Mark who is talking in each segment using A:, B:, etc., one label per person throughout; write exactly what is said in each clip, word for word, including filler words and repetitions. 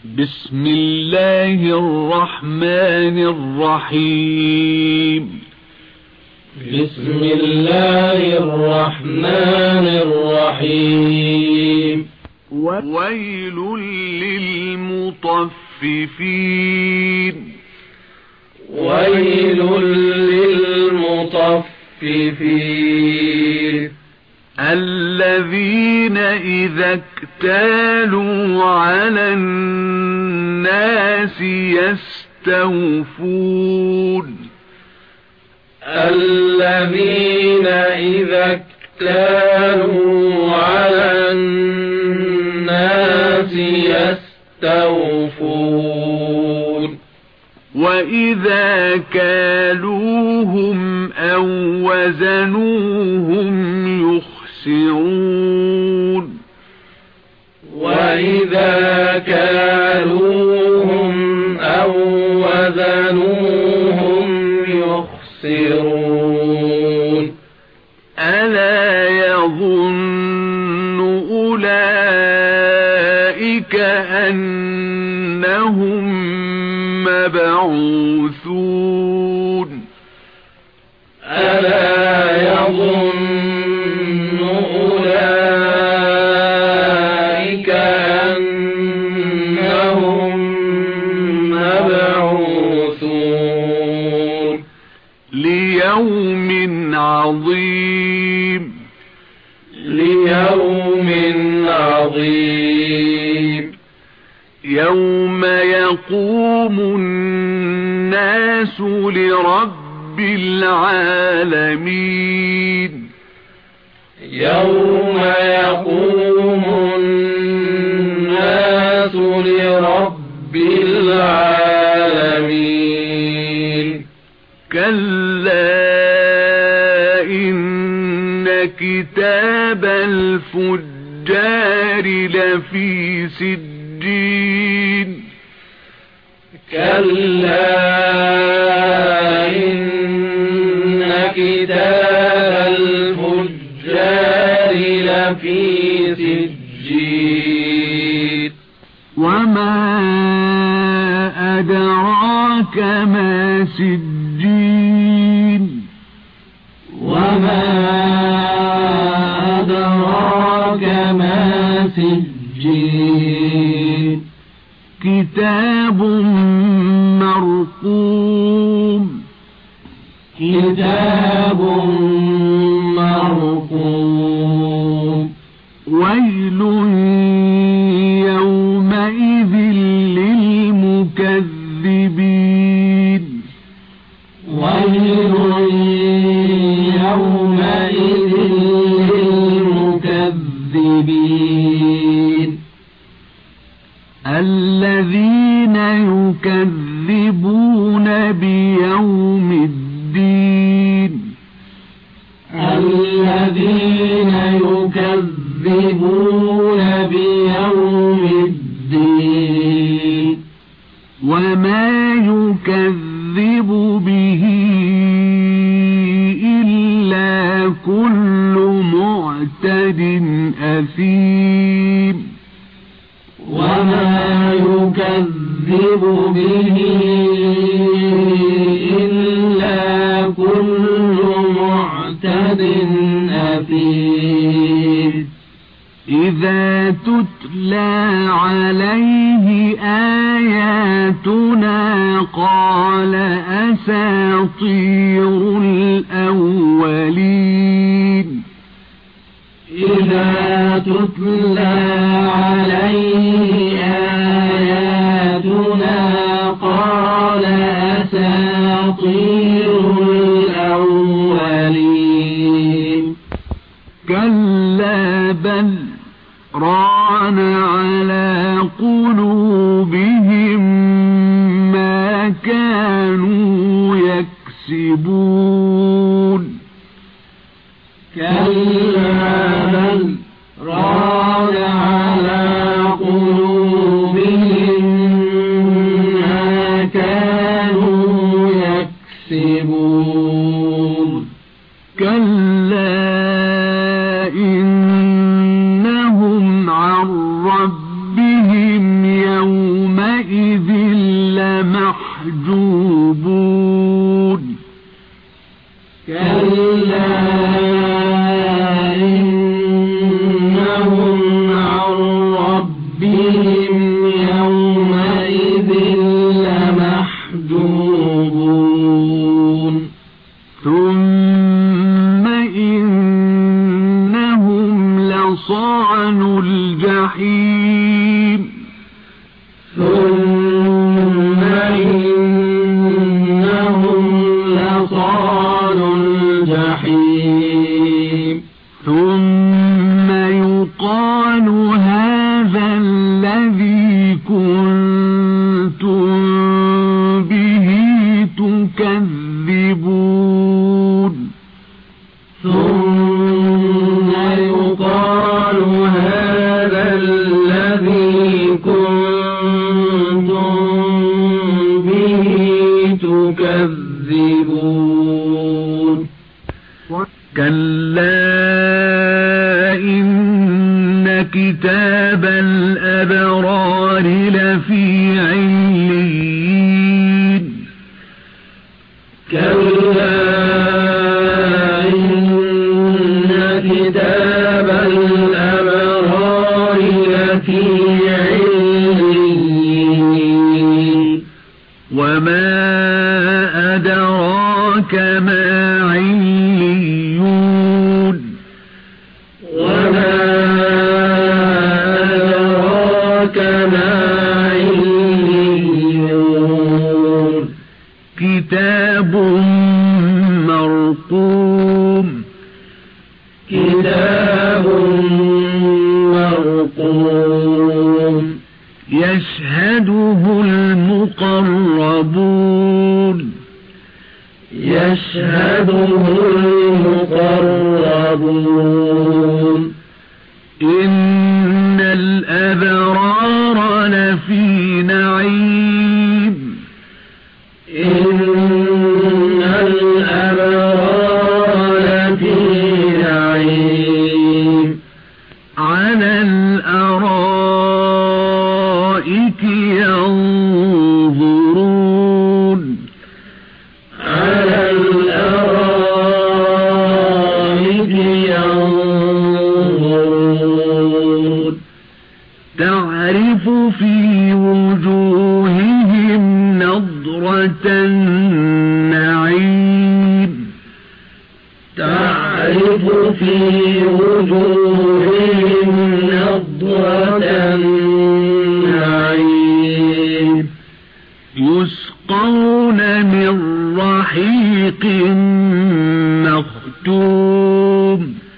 A: بسم الله الرحمن الرحيم.
B: بسم الله الرحمن الرحيم.
A: ويل للمطففين.
B: ويل للمطففين
A: الذين إذا اكتالوا على الناس يستوفون.
B: الذين إذا اكتالوا على الناس يستوفون
A: وإذا كالوهم أو وزنوهم يخسرون.
B: وإذا كالوهم أو وزنوهم يخسرون
A: ألا يظن أولئك أنهم مبعوثون.
B: ألا يظن أولئك أنهم مبعوثون
A: ليوم عظيم.
B: ليوم عظيم
A: يوم يقوم الناس لرب العالمين.
B: يوم يقوم الناس لرب العالمين
A: كلا إن كتاب الفجار لفي سجين.
B: كلا إن كتاب الفجار لفي سجين
A: وما أدراك ما سجين.
B: وما أدراك ما سجين
A: كتاب مرقوم.
B: كتاب مرقوم
A: ويل يومئذ للمكذبين.
B: ويل يومئذ للمكذبين
A: الذين يكذبون بيوم الدين.
B: الذين يكذبون بيوم الدين
A: وما يكذب به إلا كل معتد أثيم.
B: وما يكذب به إلا كل معتد أثيم
A: إذا تتلى عليه آياتنا قال أساطير الأولين.
B: إذا تتلى عليه آياتنا قال أساطير الأولين
A: كلا بل ران على قلوبهم ما كانوا يكسبون.
B: كلا بل ران على قلوبهم ما كانوا يكسبون
A: كلا إنهم عن ربهم يوم
B: الجحيم
A: ثم يقال هذا الذي كنتم به تكذبون
B: ثم يقال هذا الذي كنتم به تكذبون
A: كلا إن كتاب الأبرار لفي عليين
B: كلا إن كتاب الأبرار لفي عليين
A: وما أدراك ما عليون
B: وما أدراك ما عليون
A: كتاب مرقوم
B: كتاب مرقوم
A: يشهده المقربون
B: يشهده المقربون
A: إن الأبرار لفي نعيم
B: إن الأبرار لفي نعيم
A: على الأرائك ينظرون
B: على الأرائك ينظرون
A: تعرف في وجوههم نضرة النعيم
B: تعرف في وجوههم نضرة النعيم
A: يسقون من رحيق مختوم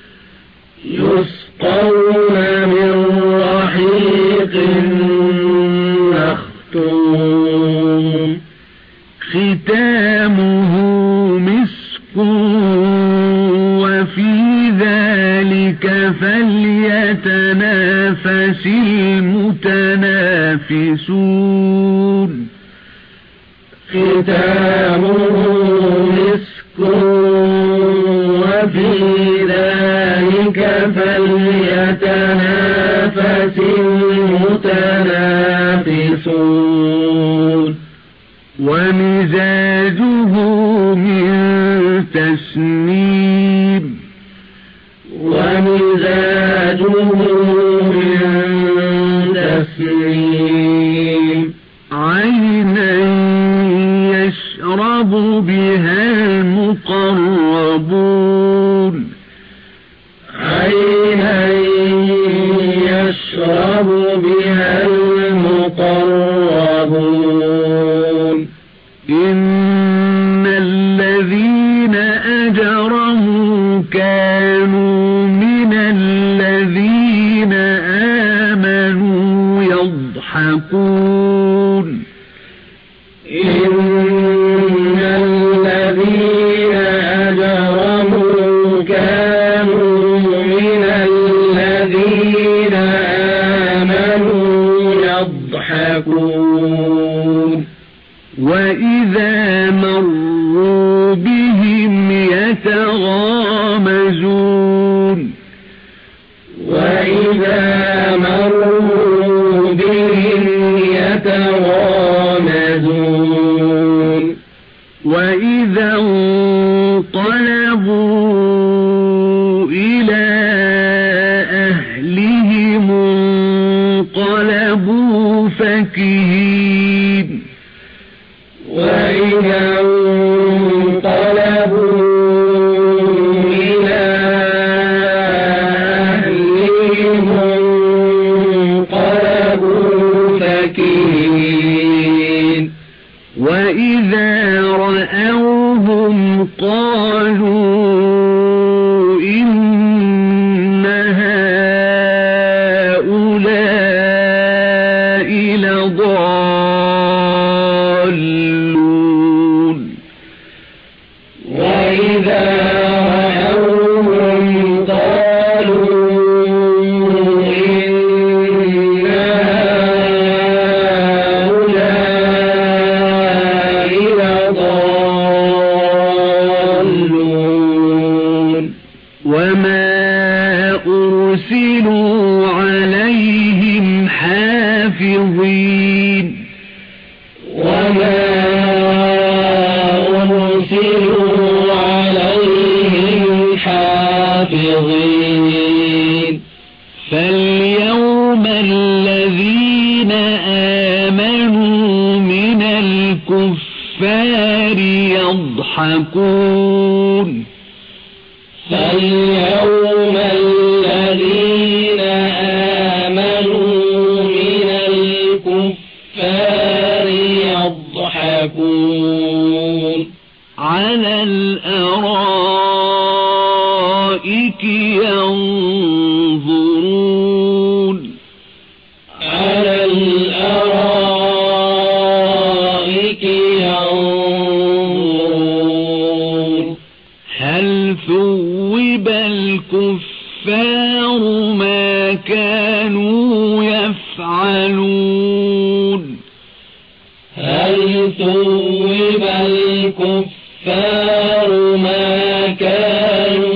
B: يسقون من رحيق مختوم
A: ختامه مسك وفي ذلك فليتنافس المتنافسون
B: ختامه مسك وفي ذلك فليتنافس المتنافسون
A: ومزاجه من تسنيم
B: ومزاجه من تسنيم
A: عينا يشرب بها المقربون
B: عينا يشرب بها المقربون
A: إن الذين أجرموا كانوا من الذين آمنوا يضحكون
B: إن الذين أجرموا كانوا من الذين آمنوا يضحكون
A: وإذا مروا بهم يتغامزون
B: وإذا مروا بهم يتغامزون
A: وإذا انقلبوا إلى أهلهم انقلبوا فكهين
B: وإذا انقلبوا إلى أهلهم انقلبوا فكهين
A: وإذا رأوهم قالوا لضالون
B: وإذا رأوهم قالوا إن هؤلاء لضالون
A: وما أرسلوا عليهم حافظين
B: وما أرسلوا عليهم حافظين
A: فاليوم الذين آمنوا من الكفار يضحكون
B: فاليوم الذين آمنوا من الكفار يضحكون
A: على الأرائك ينظرون
B: على الأرائك ينظرون
A: هل ثوب الكفار ما كانوا يفعلون
B: هل ثوب الكفار ما كانوا